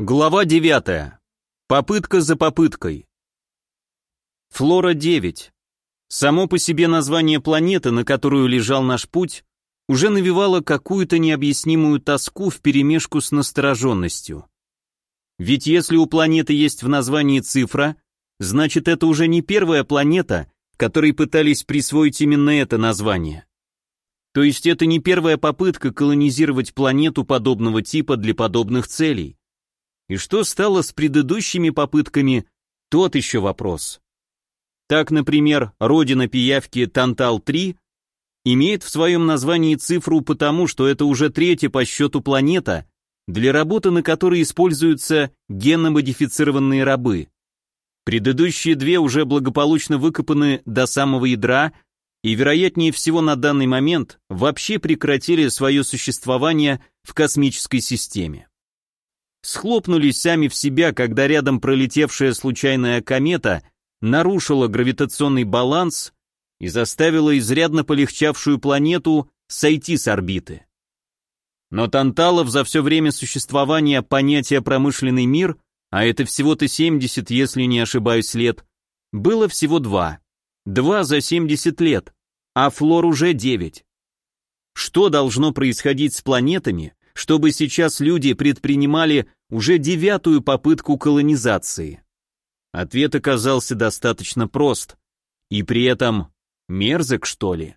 Глава 9. Попытка за попыткой. Флора-9. Само по себе название планеты, на которую лежал наш путь, уже навевало какую-то необъяснимую тоску вперемешку с настороженностью. Ведь если у планеты есть в названии цифра, значит это уже не первая планета, которой пытались присвоить именно это название. То есть это не первая попытка колонизировать планету подобного типа для подобных целей. И что стало с предыдущими попытками, тот еще вопрос. Так, например, родина пиявки Тантал-3 имеет в своем названии цифру потому, что это уже третья по счету планета, для работы на которой используются генно-модифицированные рабы. Предыдущие две уже благополучно выкопаны до самого ядра и, вероятнее всего, на данный момент вообще прекратили свое существование в космической системе. Схлопнулись сами в себя, когда рядом пролетевшая случайная комета нарушила гравитационный баланс и заставила изрядно полегчавшую планету сойти с орбиты. Но Танталов за все время существования понятия «промышленный мир», а это всего-то 70, если не ошибаюсь, лет, было всего два. Два за 70 лет, а Флор уже 9. Что должно происходить с планетами, чтобы сейчас люди предпринимали уже 9-ю попытку колонизации? Ответ оказался достаточно прост. И при этом мерзок, что ли?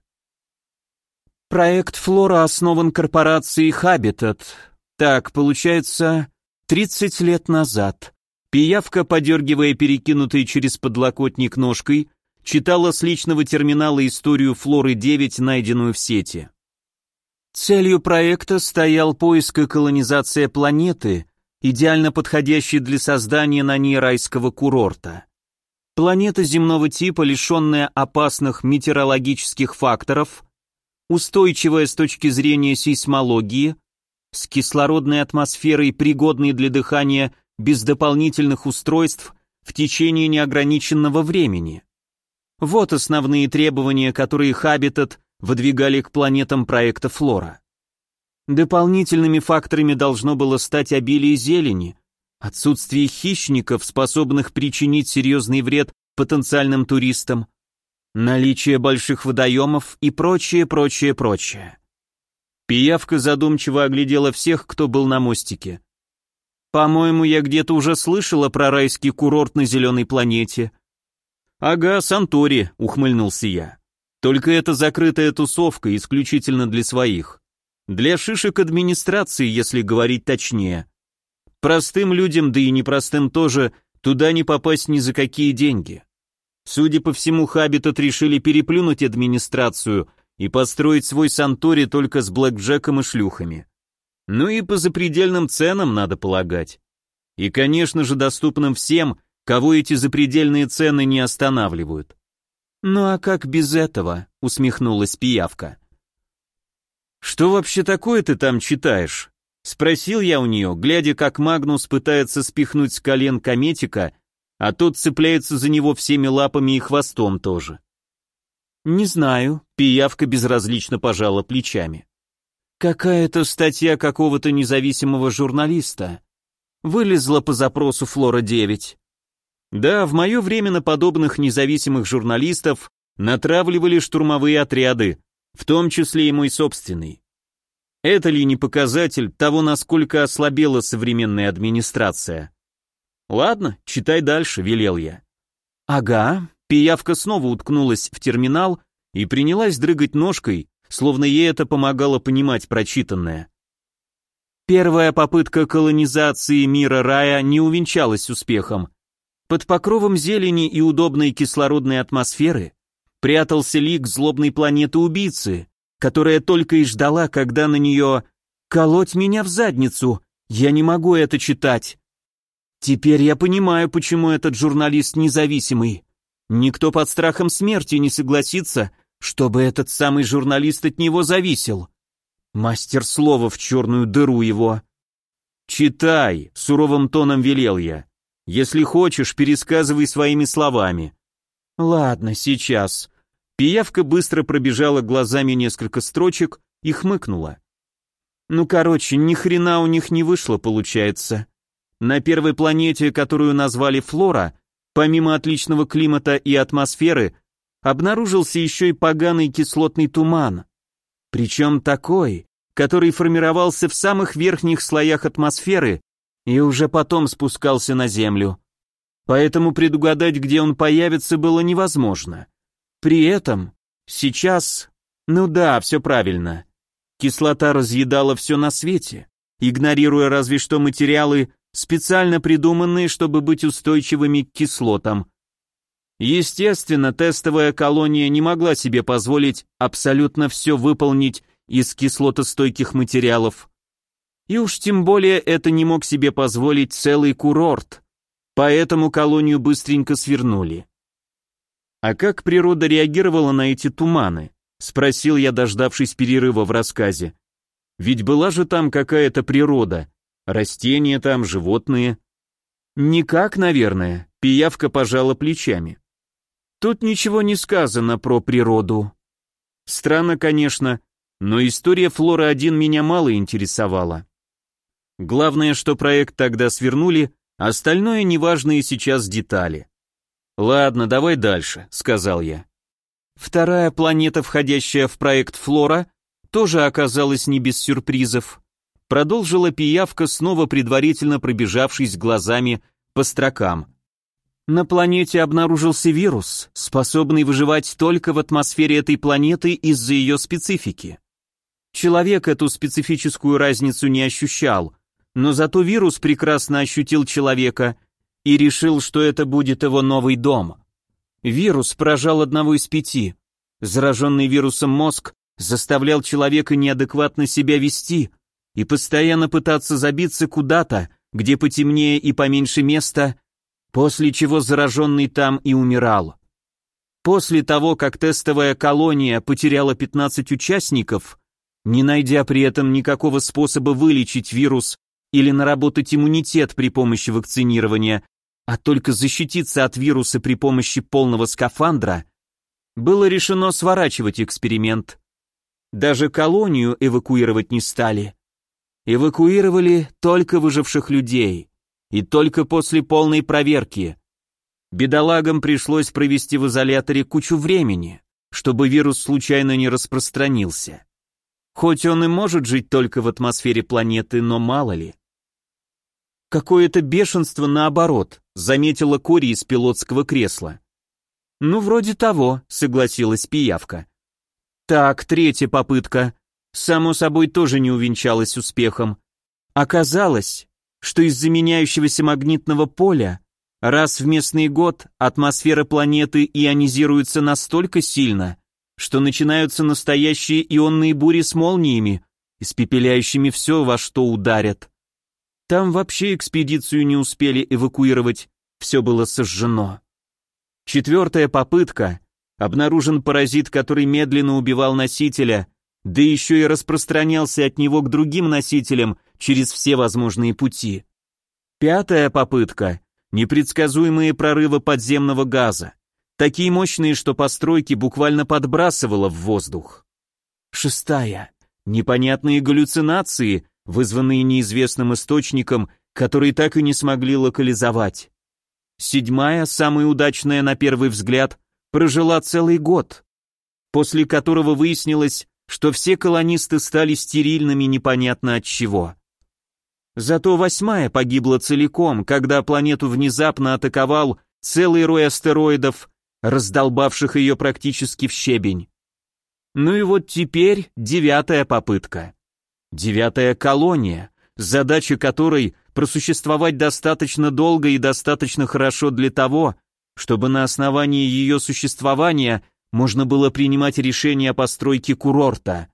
Проект Флора основан корпорацией Habitat. Так, получается, 30 лет назад. Пиявка, подергивая перекинутой через подлокотник ножкой, читала с личного терминала историю Флоры-9, найденную в сети. Целью проекта стоял поиск и колонизация планеты, идеально подходящей для создания на ней райского курорта. Планета земного типа, лишенная опасных метеорологических факторов, устойчивая с точки зрения сейсмологии, с кислородной атмосферой, пригодной для дыхания без дополнительных устройств в течение неограниченного времени. Вот основные требования, которые Habitat выдвигали к планетам проекта Флора. Дополнительными факторами должно было стать обилие зелени, отсутствие хищников, способных причинить серьезный вред потенциальным туристам, наличие больших водоемов и прочее. Пиявка задумчиво оглядела всех, кто был на мостике. «По-моему, я где-то уже слышала про райский курорт на зеленой планете». «Ага, Сантори», — ухмыльнулся я. «Только это закрытая тусовка, исключительно для своих. Для шишек администрации, если говорить точнее. Простым людям, да и непростым тоже, туда не попасть ни за какие деньги. Судя по всему, Habitat решили переплюнуть администрацию и построить свой Сантори только с блэкджеком и шлюхами. Ну и по запредельным ценам, надо полагать. И, конечно же, доступным всем, кого эти запредельные цены не останавливают». «Ну а как без этого?» — усмехнулась пиявка. «Что вообще такое ты там читаешь?» — спросил я у нее, глядя, как Магнус пытается спихнуть с колен кометика, а тот цепляется за него всеми лапами и хвостом тоже. «Не знаю», — пиявка безразлично пожала плечами. «Какая-то статья какого-то независимого журналиста. Вылезла по запросу Флора-9. Да, в мое время на подобных независимых журналистов натравливали штурмовые отряды, в том числе и мой собственный. Это ли не показатель того, насколько ослабела современная администрация? Ладно, читай дальше, велел я. Ага, пиявка снова уткнулась в терминал и принялась дрыгать ножкой, словно ей это помогало понимать прочитанное. Первая попытка колонизации мира рая не увенчалась успехом. Под покровом зелени и удобной кислородной атмосферы прятался лик злобной планеты-убийцы, которая только и ждала, когда на нее колоть меня в задницу. Я не могу это читать. Теперь я понимаю, почему этот журналист независимый. Никто под страхом смерти не согласится, чтобы этот самый журналист от него зависел. Мастер слова в черную дыру его. «Читай», — суровым тоном велел я. «Если хочешь, пересказывай своими словами». «Ладно, сейчас». Пиявка быстро пробежала глазами несколько строчек и хмыкнула. «Ну, короче, ни хрена у них не вышло, получается. на первой планете, которую назвали Флора, помимо отличного климата и атмосферы, обнаружился еще и поганый кислотный туман. Причем такой, который формировался в самых верхних слоях атмосферы и уже потом спускался на Землю. Поэтому предугадать, где он появится, было невозможно. При этом, сейчас, ну да, все правильно, кислота разъедала все на свете, игнорируя разве что материалы, специально придуманные, чтобы быть устойчивыми к кислотам. Естественно, тестовая колония не могла себе позволить абсолютно все выполнить из кислотостойких материалов. И уж тем более это не мог себе позволить целый курорт, поэтому колонию быстренько свернули. «А как природа реагировала на эти туманы?» — спросил я, дождавшись перерыва в рассказе. «Ведь была же там какая-то природа, растения там, животные». «Никак, наверное», — пиявка пожала плечами. «Тут ничего не сказано про природу». Странно, конечно, но история Флоры-1 меня мало интересовала. Главное, что проект тогда свернули, остальное неважные сейчас детали. «Ладно, давай дальше», — сказал я. Вторая планета, входящая в проект Флора, тоже оказалась не без сюрпризов. Продолжила пиявка, снова предварительно пробежавшись глазами по строкам. На планете обнаружился вирус, способный выживать только в атмосфере этой планеты из-за ее специфики. Человек эту специфическую разницу не ощущал, но зато вирус прекрасно ощутил человека и решил, что это будет его новый дом. Вирус поражал одного из 5. Зараженный вирусом мозг заставлял человека неадекватно себя вести и постоянно пытаться забиться куда-то, где потемнее и поменьше места, после чего зараженный там и умирал. После того, как тестовая колония потеряла 15 участников, не найдя при этом никакого способа вылечить вирус или наработать иммунитет при помощи вакцинирования, а только защититься от вируса при помощи полного скафандра, было решено сворачивать эксперимент. Даже колонию эвакуировать не стали. Эвакуировали только выживших людей, и только после полной проверки. Бедолагам пришлось провести в изоляторе кучу времени, чтобы вирус случайно не распространился. Хоть он и может жить только в атмосфере планеты, но мало ли. Какое-то бешенство наоборот, заметила Кори из пилотского кресла. Ну, вроде того, согласилась пиявка. Так, третья попытка. Само собой, тоже не увенчалась успехом. Оказалось, что из-за меняющегося магнитного поля раз в местный год атмосфера планеты ионизируется настолько сильно, что начинаются настоящие ионные бури с молниями, испепеляющими все, во что ударят. Там вообще экспедицию не успели эвакуировать, все было сожжено. Четвертая попытка. Обнаружен паразит, который медленно убивал носителя, да еще и распространялся от него к другим носителям через все возможные пути. Пятая попытка. Непредсказуемые прорывы подземного газа. Такие мощные, что постройки буквально подбрасывало в воздух. Шестая. Непонятные галлюцинации, вызванные неизвестным источником, который так и не смогли локализовать. Седьмая, самая удачная на первый взгляд, прожила целый год, после которого выяснилось, что все колонисты стали стерильными непонятно от чего. Зато восьмая погибла целиком, когда планету внезапно атаковал целый рой астероидов, раздолбавших ее практически в щебень. Ну и вот теперь девятая попытка. Девятая колония, задача которой просуществовать достаточно долго и достаточно хорошо для того, чтобы на основании ее существования можно было принимать решение о постройке курорта.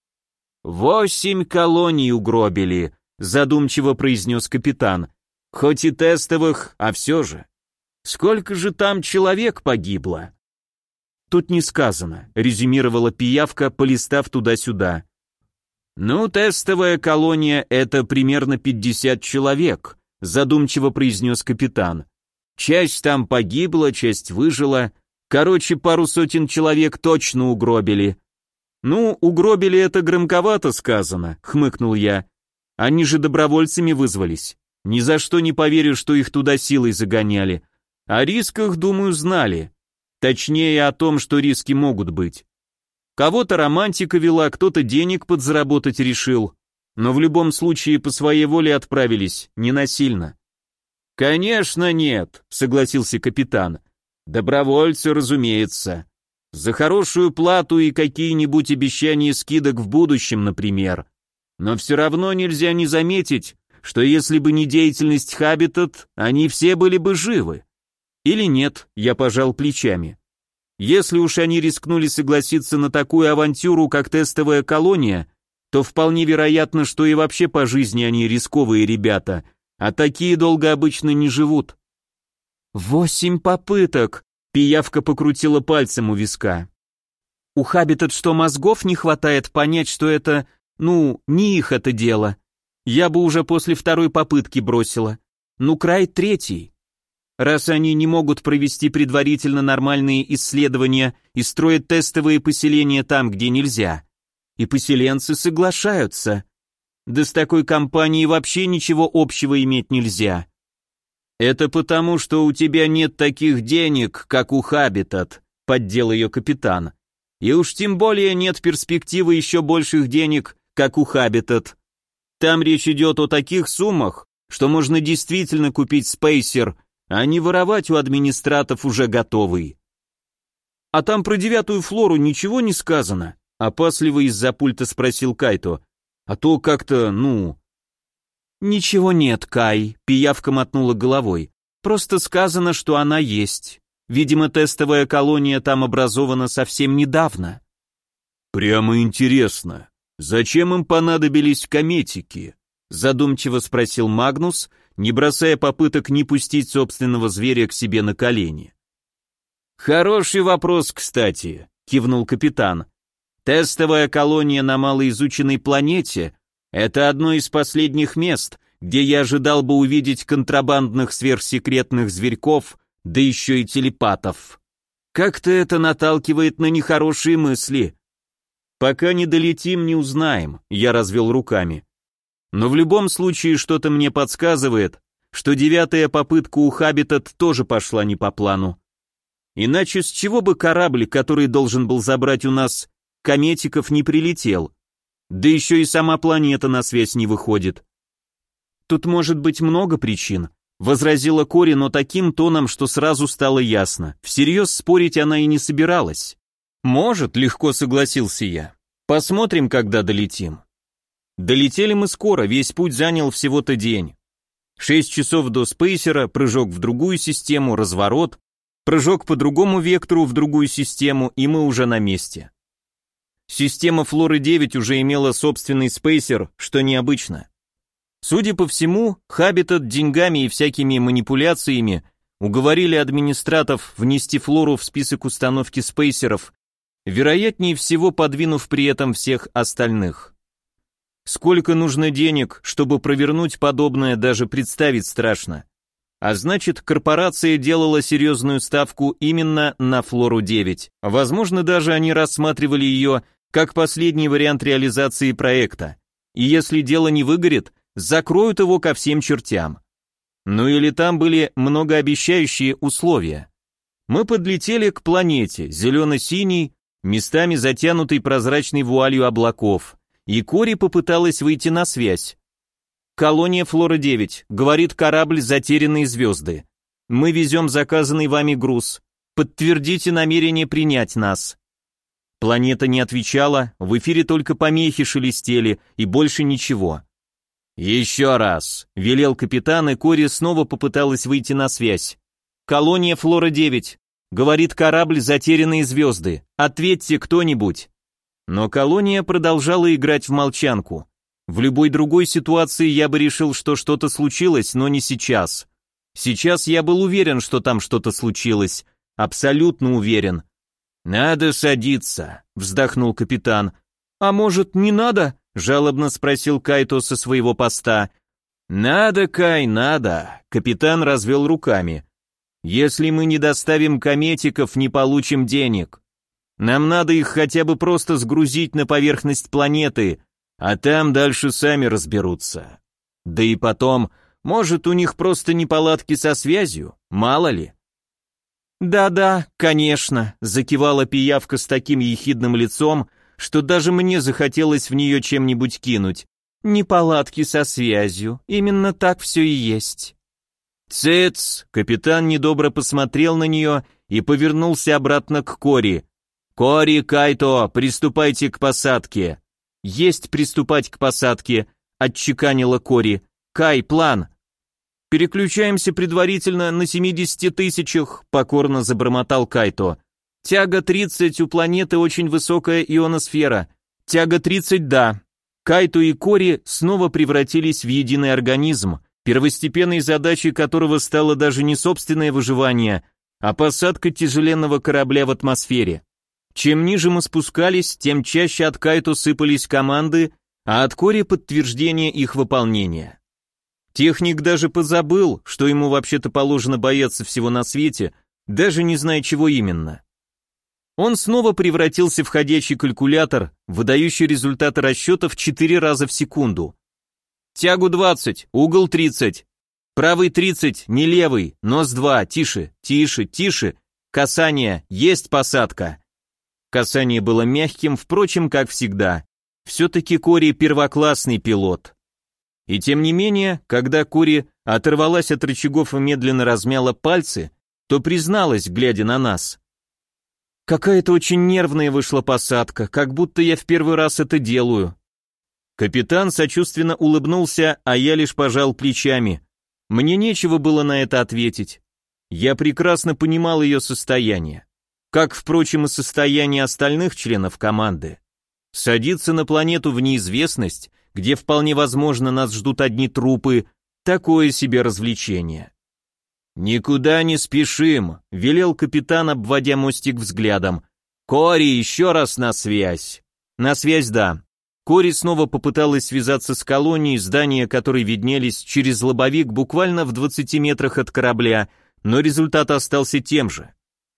8 колоний угробили, задумчиво произнес капитан. Хоть и тестовых, а все же. Сколько же там человек погибло? Тут не сказано, резюмировала пиявка, полистав туда-сюда. Ну, тестовая колония — это примерно 50 человек, задумчиво произнес капитан. Часть там погибла, часть выжила. Короче, пару сотен человек точно угробили. Ну, угробили — это громковато сказано, хмыкнул я. Они же добровольцами вызвались. Ни за что не поверю, что их туда силой загоняли. О рисках, думаю, знали. Точнее, о том, что риски могут быть. Кого-то романтика вела, кто-то денег подзаработать решил. Но в любом случае по своей воле отправились, не насильно. «Конечно нет», — согласился капитан. «Добровольцы, разумеется. За хорошую плату и какие-нибудь обещания скидок в будущем, например. Но все равно нельзя не заметить, что если бы не деятельность Хабитат, они все были бы живы. Или нет, я пожал плечами. Если уж они рискнули согласиться на такую авантюру, как тестовая колония, то вполне вероятно, что и вообще по жизни они рисковые ребята, а такие долго обычно не живут. 8 попыток, пиявка покрутила пальцем у виска. У Хабитат что, мозгов не хватает понять, что это, не их это дело. Я бы уже после 2-й попытки бросила. Край 3-й. Раз они не могут провести предварительно нормальные исследования и строят тестовые поселения там, где нельзя. И поселенцы соглашаются. Да с такой компанией вообще ничего общего иметь нельзя. Это потому, что у тебя нет таких денег, как у Хабитат, поддел ее капитан. И уж тем более нет перспективы еще больших денег, как у Хабитат. Там речь идет о таких суммах, что можно действительно купить спейсер, а не воровать у администратов уже готовый. А там про 9-ю флору ничего не сказано? Опасливо из-за пульта спросил Кайто. А то как-то, Ничего нет, Кай, пиявка мотнула головой. Просто сказано, что она есть. Видимо, тестовая колония там образована совсем недавно. Прямо интересно, зачем им понадобились кометики? Задумчиво спросил Магнус, не бросая попыток не пустить собственного зверя к себе на колени. Хороший вопрос, кстати, кивнул капитан. Тестовая колония на малоизученной планете — это одно из последних мест, где я ожидал бы увидеть контрабандных сверхсекретных зверьков, да еще и телепатов. Как-то это наталкивает на нехорошие мысли. Пока не долетим, не узнаем, я развел руками. Но в любом случае что-то мне подсказывает, что 9-я попытка у Хабитат тоже пошла не по плану. Иначе с чего бы корабль, который должен был забрать у нас кометиков, не прилетел? Да еще и сама планета на связь не выходит. Тут может быть много причин, возразила Кори, но таким тоном, что сразу стало ясно. Всерьез спорить она и не собиралась. Может, легко согласился я. Посмотрим, когда долетим. Долетели мы скоро, весь путь занял всего-то день. 6 часов до спейсера, прыжок в другую систему, разворот, прыжок по другому вектору в другую систему, и мы уже на месте. Система Флоры-9 уже имела собственный спейсер, что необычно. Судя по всему, Хабитат деньгами и всякими манипуляциями уговорили администратов внести Флору в список установки спейсеров, вероятнее всего подвинув при этом всех остальных. Сколько нужно денег, чтобы провернуть подобное, даже представить страшно. А значит, корпорация делала серьезную ставку именно на Флору-9. Возможно, даже они рассматривали ее как последний вариант реализации проекта. И если дело не выгорит, закроют его ко всем чертям. Ну или там были многообещающие условия. Мы подлетели к планете, зелено-синий, местами затянутой прозрачной вуалью облаков, и Кори попыталась выйти на связь. «Колония Флора-9», — говорит корабль «Затерянные звезды». «Мы везем заказанный вами груз. Подтвердите намерение принять нас». Планета не отвечала, в эфире только помехи шелестели, и больше ничего. «Еще раз», — велел капитан, и Кори снова попыталась выйти на связь. «Колония Флора-9», — говорит корабль «Затерянные звезды». «Ответьте кто-нибудь». Но колония продолжала играть в молчанку. В любой другой ситуации я бы решил, что что-то случилось, но не сейчас. Сейчас я был уверен, что там что-то случилось. Абсолютно уверен. «Надо садиться», — вздохнул капитан. «А может, не надо?» — жалобно спросил Кайто со своего поста. «Надо, Кай, надо», — капитан развел руками. «Если мы не доставим кометиков, не получим денег. Нам надо их хотя бы просто сгрузить на поверхность планеты, а там дальше сами разберутся. Да и потом, Может, у них просто неполадки со связью, мало ли. «Да-да, конечно», — закивала пиявка с таким ехидным лицом, что даже мне захотелось в нее чем-нибудь кинуть. «Неполадки со связью, именно так все и есть». «Цыц!» — капитан недобро посмотрел на нее и повернулся обратно к Кори. «Кори, Кайто, приступайте к посадке». «Есть приступать к посадке», — отчеканила Кори. «Кай, план». «Переключаемся предварительно на 70 тысячах», — покорно забормотал Кайто. «Тяга 30, у планеты очень высокая ионосфера. Тяга 30, да». Кайто и Кори снова превратились в единый организм, первостепенной задачей которого стало даже не собственное выживание, а посадка тяжеленного корабля в атмосфере. Чем ниже мы спускались, тем чаще от Кайто сыпались команды, а от Кори подтверждение их выполнения. Техник даже позабыл, что ему вообще-то положено бояться всего на свете, даже не зная, чего именно. Он снова превратился в ходячий калькулятор, выдающий результаты расчетов 4 раза в секунду. Тягу 20, угол 30, правый 30, не левый, нос 2, тише, тише, тише, касание, есть посадка. Касание было мягким, впрочем, как всегда. Все-таки Кори первоклассный пилот. И тем не менее, когда Кори оторвалась от рычагов и медленно размяла пальцы, то призналась, глядя на нас. «Какая-то очень нервная вышла посадка, как будто я в первый раз это делаю». Капитан сочувственно улыбнулся, а я лишь пожал плечами. Мне нечего было на это ответить. Я прекрасно понимал ее состояние. Как, впрочем, и состояние остальных членов команды. Садиться на планету в неизвестность, где вполне возможно нас ждут одни трупы, такое себе развлечение. «Никуда не спешим», — велел капитан, обводя мостик взглядом. «Кори, еще раз на связь». «На связь, да». Кори снова попыталась связаться с колонией, здания которой виднелись через лобовик буквально в 20 метрах от корабля, но результат остался тем же.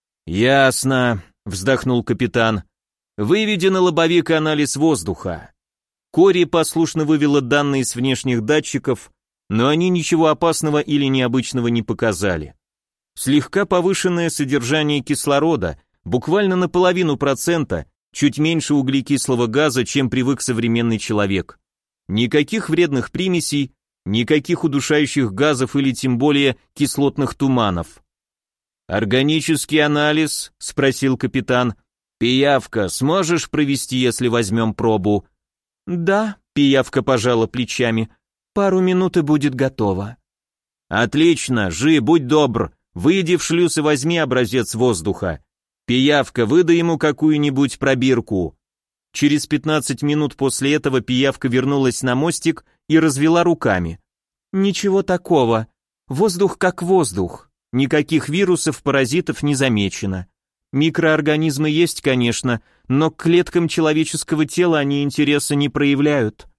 «Ясно», — вздохнул капитан. «Выведи на лобовик анализ воздуха». Кори послушно вывела данные с внешних датчиков, но они ничего опасного или необычного не показали. Слегка повышенное содержание кислорода, буквально на половину процента, чуть меньше углекислого газа, чем привык современный человек. Никаких вредных примесей, никаких удушающих газов или тем более кислотных туманов. «Органический анализ?» — спросил капитан. «Пиявка, сможешь провести, если возьмем пробу?» «Да», — пиявка пожала плечами. «Пару минут и будет готово». «Отлично, Жи, будь добр, выйди в шлюз и возьми образец воздуха. Пиявка, выдай ему какую-нибудь пробирку». Через 15 минут после этого пиявка вернулась на мостик и развела руками. «Ничего такого. Воздух как воздух. Никаких вирусов, паразитов не замечено. Микроорганизмы есть, конечно, но к клеткам человеческого тела они интереса не проявляют».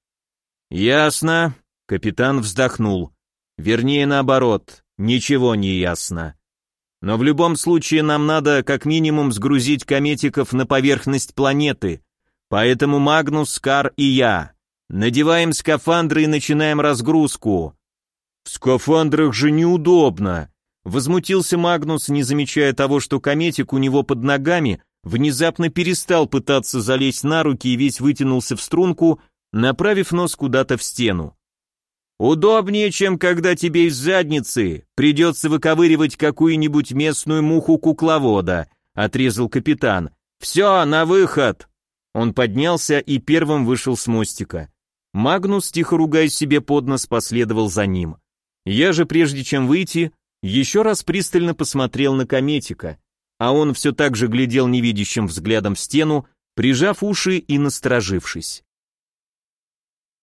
«Ясно», — капитан вздохнул. «Вернее, наоборот, ничего не ясно. Но в любом случае нам надо как минимум сгрузить кометиков на поверхность планеты, поэтому Магнус, Кар и я надеваем скафандры и начинаем разгрузку». «В скафандрах же неудобно», — возмутился Магнус, не замечая того, что кометик у него под ногами внезапно перестал пытаться залезть на руки и весь вытянулся в струнку, направив нос куда-то в стену. «Удобнее, чем когда тебе из задницы придется выковыривать какую-нибудь местную муху-кукловода», — отрезал капитан. «Все, на выход!» Он поднялся и первым вышел с мостика. Магнус, тихо ругаясь себе под нос, последовал за ним. Я же, прежде чем выйти, еще раз пристально посмотрел на кометика, а он все так же глядел невидящим взглядом в стену, прижав уши и насторожившись.